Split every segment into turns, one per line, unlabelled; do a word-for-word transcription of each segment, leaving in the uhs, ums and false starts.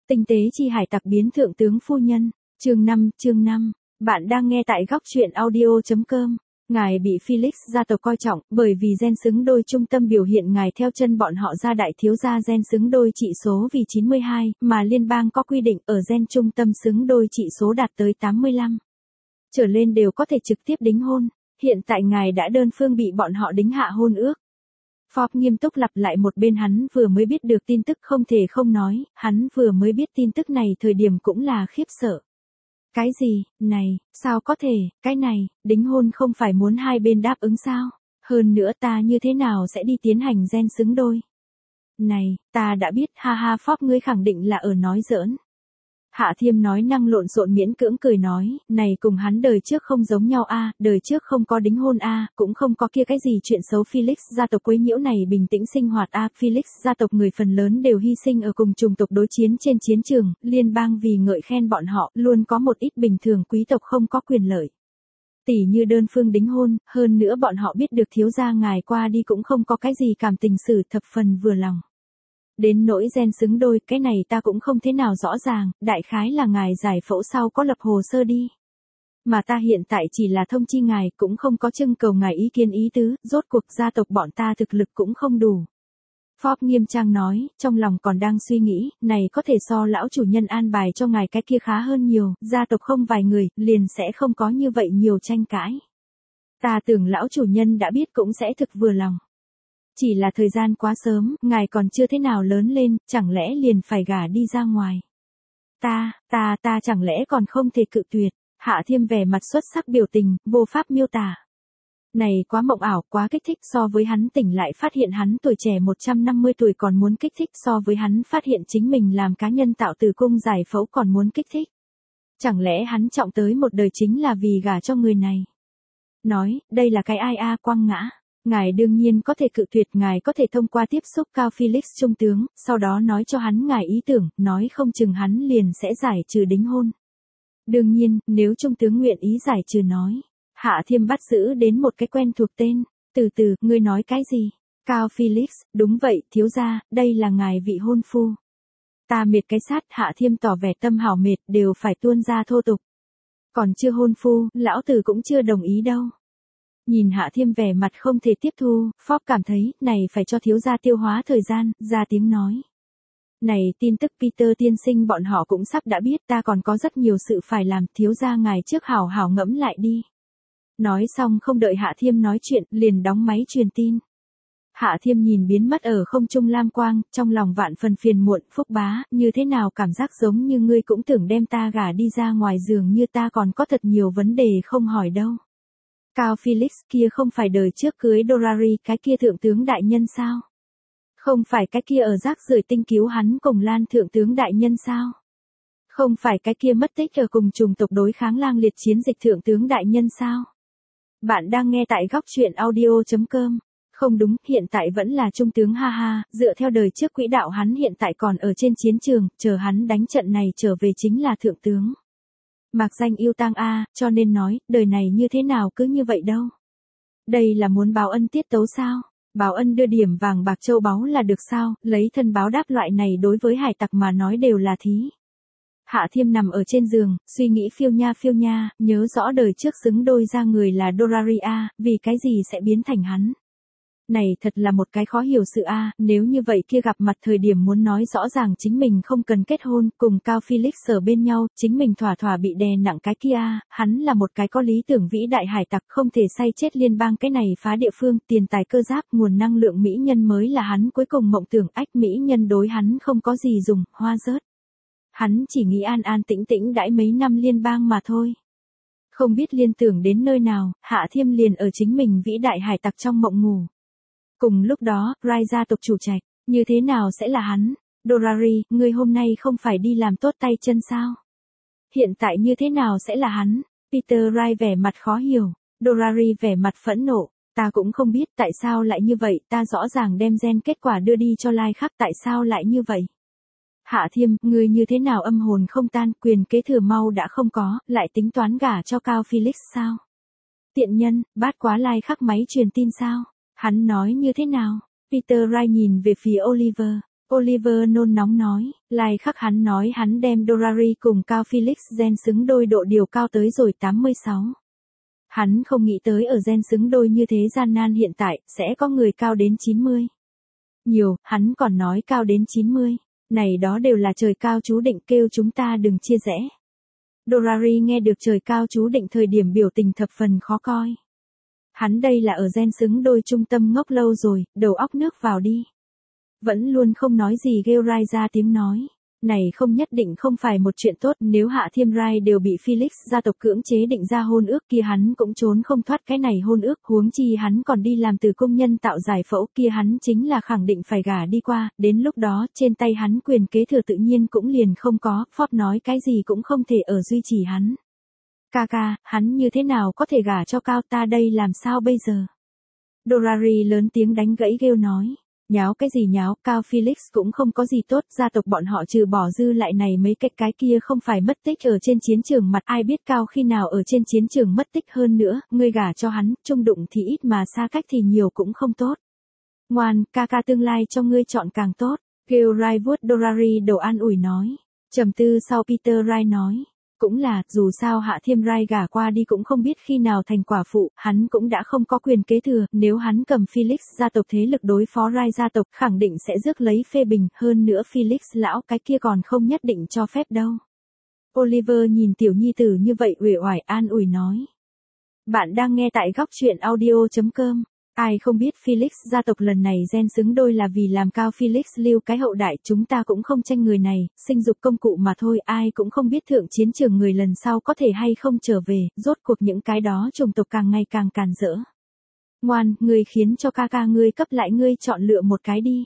Tinh tế chi hải tặc biến thượng tướng phu nhân. Chương năm, chương năm. Bạn đang nghe tại góc truyện audio chấm com. Ngài bị Felix gia tộc coi trọng, bởi vì gen xứng đôi trung tâm biểu hiện ngài theo chân bọn họ ra đại thiếu gia gen xứng đôi trị số vì chín mươi hai, mà liên bang có quy định ở gen trung tâm xứng đôi trị số đạt tới tám mươi lăm. Trở lên đều có thể trực tiếp đính hôn, hiện tại ngài đã đơn phương bị bọn họ đính hạ hôn ước. Forbes nghiêm túc lặp lại một bên hắn vừa mới biết được tin tức không thể không nói, hắn vừa mới biết tin tức này thời điểm cũng là khiếp sợ. Cái gì, này, sao có thể, cái này, đính hôn không phải muốn hai bên đáp ứng sao? Hơn nữa ta như thế nào sẽ đi tiến hành gen xứng đôi? Này, ta đã biết, ha ha Forbes ngươi khẳng định là ở nói giỡn. Hạ Thiêm nói năng lộn xộn miễn cưỡng cười nói, này cùng hắn đời trước không giống nhau a, đời trước không có đính hôn a, cũng không có kia cái gì chuyện xấu Felix gia tộc quấy nhiễu này bình tĩnh sinh hoạt a, Felix gia tộc người phần lớn đều hy sinh ở cùng chủng tộc đối chiến trên chiến trường, liên bang vì ngợi khen bọn họ, luôn có một ít bình thường quý tộc không có quyền lợi. Tỷ như đơn phương đính hôn, hơn nữa bọn họ biết được thiếu gia ngài qua đi cũng không có cái gì cảm tình xử thập phần vừa lòng. Đến nỗi gen xứng đôi, cái này ta cũng không thế nào rõ ràng, đại khái là ngài giải phẫu sau có lập hồ sơ đi. Mà ta hiện tại chỉ là thông chi ngài, cũng không có trưng cầu ngài ý kiến ý tứ, rốt cuộc gia tộc bọn ta thực lực cũng không đủ. Forbes nghiêm trang nói, trong lòng còn đang suy nghĩ, này có thể so lão chủ nhân an bài cho ngài cái kia khá hơn nhiều, gia tộc không vài người, liền sẽ không có như vậy nhiều tranh cãi. Ta tưởng lão chủ nhân đã biết cũng sẽ thực vừa lòng. Chỉ là thời gian quá sớm, ngài còn chưa thế nào lớn lên, chẳng lẽ liền phải gả đi ra ngoài. Ta, ta, ta chẳng lẽ còn không thể cự tuyệt. Hạ Thiêm vẻ mặt xuất sắc biểu tình, vô pháp miêu tả. Này quá mộng ảo, quá kích thích, so với hắn tỉnh lại phát hiện hắn tuổi trẻ một trăm năm mươi tuổi còn muốn kích thích, so với hắn phát hiện chính mình làm cá nhân tạo tử cung giải phẫu còn muốn kích thích. Chẳng lẽ hắn trọng tới một đời chính là vì gả cho người này. Nói, đây là cái ai a quăng ngã. Ngài đương nhiên có thể cự tuyệt, ngài có thể thông qua tiếp xúc cao Felix trung tướng, sau đó nói cho hắn ngài ý tưởng, nói không chừng hắn liền sẽ giải trừ đính hôn. Đương nhiên, nếu trung tướng nguyện ý giải trừ nói. Hạ Thiêm bắt giữ đến một cái quen thuộc tên. Từ từ, ngươi nói cái gì? Cao Felix, đúng vậy, thiếu gia, đây là ngài vị hôn phu. Ta mệt cái sát, Hạ Thiêm tỏ vẻ tâm hảo mệt, đều phải tuôn ra thô tục. Còn chưa hôn phu, lão tử cũng chưa đồng ý đâu. Nhìn Hạ Thiêm vẻ mặt không thể tiếp thu, Forbes cảm thấy, này phải cho thiếu gia tiêu hóa thời gian, ra tiếng nói. Này tin tức Peter tiên sinh bọn họ cũng sắp đã biết, ta còn có rất nhiều sự phải làm, thiếu gia ngài trước hảo hảo ngẫm lại đi. Nói xong không đợi Hạ Thiêm nói chuyện, liền đóng máy truyền tin. Hạ Thiêm nhìn biến mất ở không trung lam quang, trong lòng vạn phần phiền muộn, Phúc bá, như thế nào cảm giác giống như ngươi cũng tưởng đem ta gả đi ra ngoài giường như ta còn có thật nhiều vấn đề không hỏi đâu. Cao Felix kia không phải đời trước cưới Dorari cái kia thượng tướng đại nhân sao? Không phải cái kia ở rác rưởi tinh cứu hắn cùng Lan thượng tướng đại nhân sao? Không phải cái kia mất tích ở cùng chủng tộc đối kháng lang liệt chiến dịch thượng tướng đại nhân sao? Bạn đang nghe tại góc truyện audio chấm com. Không đúng, hiện tại vẫn là trung tướng ha ha, dựa theo đời trước quỹ đạo hắn hiện tại còn ở trên chiến trường, chờ hắn đánh trận này trở về chính là thượng tướng. Mạc danh yêu tang a, cho nên nói, đời này như thế nào cứ như vậy đâu. Đây là muốn báo ân tiết tấu sao? Báo ân đưa điểm vàng bạc châu báu là được sao, lấy thân báo đáp loại này đối với hải tặc mà nói đều là thí. Hạ Thiêm nằm ở trên giường, suy nghĩ phiêu nha phiêu nha, nhớ rõ đời trước xứng đôi ra người là Dorari a, vì cái gì sẽ biến thành hắn. Này thật là một cái khó hiểu sự a, nếu như vậy kia gặp mặt thời điểm muốn nói rõ ràng chính mình không cần kết hôn, cùng Cao Felix ở bên nhau, chính mình thỏa thỏa bị đè nặng cái kia, hắn là một cái có lý tưởng vĩ đại hải tặc, không thể say chết liên bang cái này phá địa phương, tiền tài cơ giáp, nguồn năng lượng mỹ nhân mới là hắn cuối cùng mộng tưởng, ách mỹ nhân đối hắn không có gì dùng, hoa rớt. Hắn chỉ nghĩ an an tĩnh tĩnh đãi mấy năm liên bang mà thôi. Không biết liên tưởng đến nơi nào, Hạ Thiêm liền ở chính mình vĩ đại hải tặc trong mộng ngủ. Cùng lúc đó, Rai gia tộc chủ trạch, như thế nào sẽ là hắn? Dorari, ngươi hôm nay không phải đi làm tốt tay chân sao? Hiện tại như thế nào sẽ là hắn? Peter Rai vẻ mặt khó hiểu, Dorari vẻ mặt phẫn nộ, ta cũng không biết tại sao lại như vậy, ta rõ ràng đem gen kết quả đưa đi cho Lai Khắc, tại sao lại như vậy? Hạ Thiêm, ngươi như thế nào âm hồn không tan, quyền kế thừa mau đã không có, lại tính toán gả cho Cao Felix sao? Tiện nhân, bát quá Lai Khắc máy truyền tin sao? Hắn nói như thế nào? Peter Wright nhìn về phía Oliver. Oliver nôn nóng nói, lai khắc hắn nói hắn đem Dorari cùng Cao Felix gen xứng đôi độ điều cao tới rồi tám mươi sáu. Hắn không nghĩ tới ở gen xứng đôi như thế gian nan hiện tại, sẽ có người cao đến chín mươi. Nhiều, hắn còn nói cao đến chín mươi. Này đó đều là trời cao chú định, kêu chúng ta đừng chia rẽ. Dorari nghe được trời cao chú định thời điểm biểu tình thập phần khó coi. Hắn đây là ở gen xứng đôi trung tâm ngốc lâu rồi, đầu óc nước vào đi. Vẫn luôn không nói gì kêu Rai ra tiếng nói. Này không nhất định không phải một chuyện tốt, nếu Hạ Thiêm Rai đều bị Felix gia tộc cưỡng chế định ra hôn ước kia hắn cũng trốn không thoát cái này hôn ước, huống chi hắn còn đi làm từ công nhân tạo giải phẫu kia hắn chính là khẳng định phải gả đi qua, đến lúc đó trên tay hắn quyền kế thừa tự nhiên cũng liền không có, Ford nói cái gì cũng không thể ở duy trì hắn. Ca ca, hắn như thế nào có thể gả cho Cao ta đây làm sao bây giờ? Dorari lớn tiếng đánh gãy kêu nói. Nháo cái gì nháo, Cao Felix cũng không có gì tốt, gia tộc bọn họ trừ bỏ dư lại này mấy cái cái kia không phải mất tích ở trên chiến trường mặt, ai biết Cao khi nào ở trên chiến trường mất tích hơn nữa, ngươi gả cho hắn, trung đụng thì ít mà xa cách thì nhiều cũng không tốt. Ngoan, ca ca tương lai cho ngươi chọn càng tốt, kêu Rai vuốt Dorari đầu an ủi nói. Trầm tư sau Peter Rai nói. Cũng là, dù sao Hạ Thiêm Rai gả qua đi cũng không biết khi nào thành quả phụ, hắn cũng đã không có quyền kế thừa, nếu hắn cầm Felix gia tộc thế lực đối phó Rai gia tộc khẳng định sẽ rước lấy phê bình, hơn nữa Felix lão cái kia còn không nhất định cho phép đâu. Oliver nhìn tiểu nhi tử như vậy uể oải an ủi nói. Bạn đang nghe tại góc truyện audio chấm com. Ai không biết Felix gia tộc lần này gen xứng đôi là vì làm Cao Felix lưu cái hậu đại, chúng ta cũng không tranh người này, sinh dục công cụ mà thôi, ai cũng không biết thượng chiến trường người lần sau có thể hay không trở về, rốt cuộc những cái đó chủng tộc càng ngày càng càn rỡ. Ngoan, ngươi khiến cho ca ca ngươi cấp lại ngươi chọn lựa một cái đi.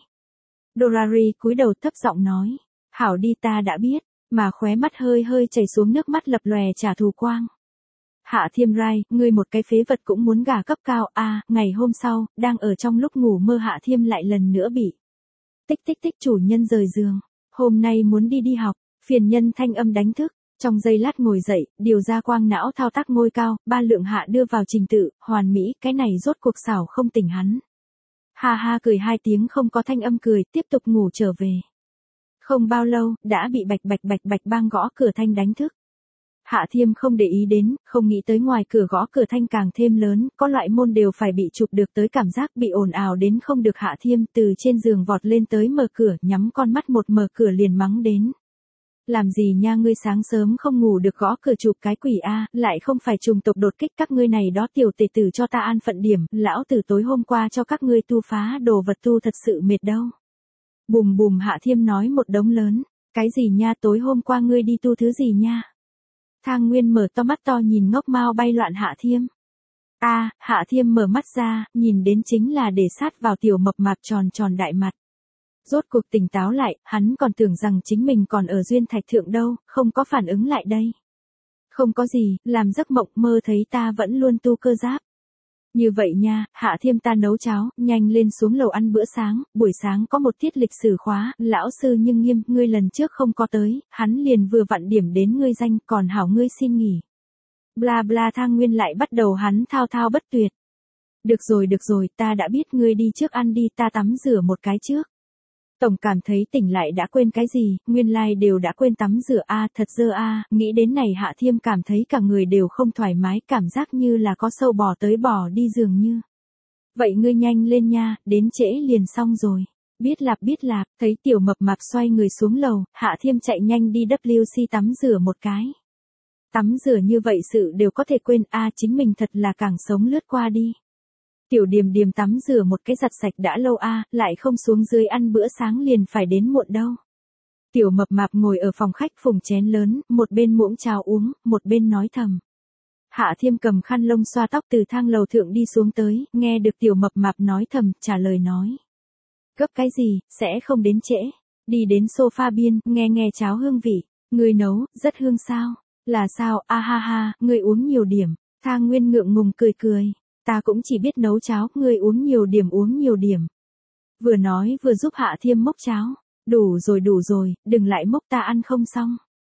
Dorari cúi đầu thấp giọng nói, hảo đi ta đã biết, mà khóe mắt hơi hơi chảy xuống nước mắt lập lòe trả thù quang. Hạ Thiêm Rai, ngươi một cái phế vật cũng muốn gả cấp Cao a à, ngày hôm sau, đang ở trong lúc ngủ mơ Hạ Thiêm lại lần nữa bị. Tích tích tích chủ nhân rời giường, hôm nay muốn đi đi học, phiền nhân thanh âm đánh thức, trong giây lát ngồi dậy, điều ra quang não thao tác ngôi cao, ba lượng hạ đưa vào trình tự, hoàn mỹ, cái này rốt cuộc xảo không tỉnh hắn. Ha ha cười hai tiếng không có thanh âm cười, tiếp tục ngủ trở về. Không bao lâu, đã bị bạch bạch bạch bạch bang gõ cửa thanh đánh thức. Hạ Thiêm không để ý đến, không nghĩ tới ngoài cửa gõ cửa thanh càng thêm lớn, có loại môn đều phải bị chụp được tới cảm giác bị ồn ào đến không được. Hạ Thiêm từ trên giường vọt lên tới mở cửa, nhắm con mắt một mở cửa liền mắng đến. Làm gì nha ngươi sáng sớm không ngủ được gõ cửa chụp cái quỷ a, lại không phải trùng tộc đột kích các ngươi này đó tiểu tề tử cho ta an phận điểm, lão tử tối hôm qua cho các ngươi tu phá đồ vật tu thật sự mệt đâu. Bùm bùm Hạ Thiêm nói một đống lớn, cái gì nha tối hôm qua ngươi đi tu thứ gì nha. Thang Nguyên mở to mắt to nhìn ngốc mau bay loạn Hạ Thiêm. A, à, Hạ Thiêm mở mắt ra, nhìn đến chính là để sát vào tiểu mập mạp tròn tròn đại mặt. Rốt cuộc tỉnh táo lại, hắn còn tưởng rằng chính mình còn ở duyên thạch thượng đâu, không có phản ứng lại đây. Không có gì, làm giấc mộng mơ thấy ta vẫn luôn tu cơ giáp. Như vậy nha, Hạ Thiêm ta nấu cháo, nhanh lên xuống lầu ăn bữa sáng, buổi sáng có một tiết lịch sử khóa, lão sư nhưng nghiêm, ngươi lần trước không có tới, hắn liền vừa vặn điểm đến ngươi danh, còn hảo ngươi xin nghỉ. Bla bla Thang Nguyên lại bắt đầu hắn thao thao bất tuyệt. Được rồi được rồi, ta đã biết ngươi đi trước ăn đi, ta tắm rửa một cái trước. Tổng cảm thấy tỉnh lại đã quên cái gì, nguyên lai like đều đã quên tắm rửa a à, thật dơ a à, nghĩ đến này Hạ Thiêm cảm thấy cả người đều không thoải mái, cảm giác như là có sâu bò tới bò đi dường như. Vậy ngươi nhanh lên nha, đến trễ liền xong rồi. Biết lạp biết lạp, thấy tiểu mập mạp xoay người xuống lầu, Hạ Thiêm chạy nhanh đi W C tắm rửa một cái. Tắm rửa như vậy sự đều có thể quên a à, chính mình thật là càng sống lướt qua đi. Tiểu Điềm Điềm tắm rửa một cái giặt sạch đã lâu a, à, lại không xuống dưới ăn bữa sáng liền phải đến muộn đâu. Tiểu mập mạp ngồi ở phòng khách phùng chén lớn, một bên muỗng cháo uống, một bên nói thầm. Hạ Thiêm cầm khăn lông xoa tóc từ thang lầu thượng đi xuống tới, nghe được tiểu mập mạp nói thầm, trả lời nói. Gấp cái gì, sẽ không đến trễ. Đi đến sofa biên, nghe nghe cháo hương vị. Người nấu, rất hương sao? Là sao, a ha ha, người uống nhiều điểm. Thang Nguyên ngượng ngùng cười cười. Ta cũng chỉ biết nấu cháo, ngươi uống nhiều điểm uống nhiều điểm. Vừa nói vừa giúp Hạ Thiêm mốc cháo. Đủ rồi đủ rồi, đừng lại mốc ta ăn không xong.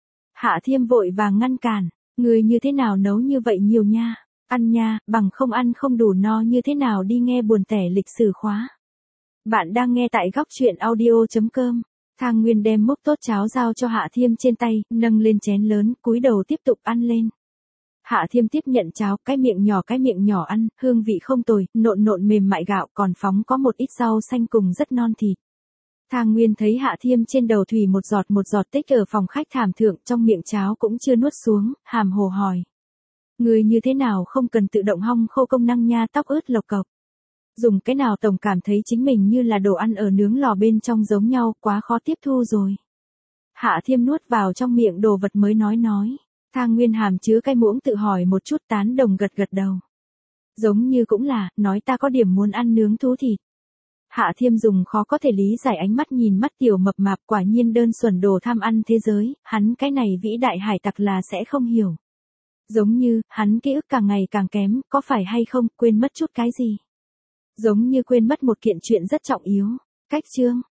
Hạ Thiêm vội vàng ngăn cản. Ngươi như thế nào nấu như vậy nhiều nha. Ăn nha, bằng không ăn không đủ no như thế nào đi nghe buồn tẻ lịch sử khóa. Bạn đang nghe tại góc chuyện audio chấm com. Thang Nguyên đem múc tốt cháo giao cho Hạ Thiêm trên tay, nâng lên chén lớn, cúi đầu tiếp tục ăn lên. Hạ Thiêm tiếp nhận cháo, cái miệng nhỏ cái miệng nhỏ ăn, hương vị không tồi, nộn nộn mềm mại gạo còn phóng có một ít rau xanh cùng rất non thịt. Thang Nguyên thấy Hạ Thiêm trên đầu thủy một giọt một giọt tích ở phòng khách thảm thượng, trong miệng cháo cũng chưa nuốt xuống, hàm hồ hỏi. Người như thế nào không cần tự động hong khô công năng nha, tóc ướt lộc cộc. Dùng cái nào tổng cảm thấy chính mình như là đồ ăn ở nướng lò bên trong giống nhau, quá khó tiếp thu rồi. Hạ Thiêm nuốt vào trong miệng đồ vật mới nói nói. Thang Nguyên hàm chứa cái muỗng tự hỏi một chút, tán đồng gật gật đầu. Giống như cũng là, nói ta có điểm muốn ăn nướng thú thịt. Hạ Thiêm dùng khó có thể lý giải ánh mắt nhìn mắt tiểu mập mạp, quả nhiên đơn thuần đồ tham ăn thế giới, hắn cái này vĩ đại hải tặc là sẽ không hiểu. Giống như, hắn ký ức càng ngày càng kém, có phải hay không, quên mất chút cái gì. Giống như quên mất một kiện chuyện rất trọng yếu. Cách chương.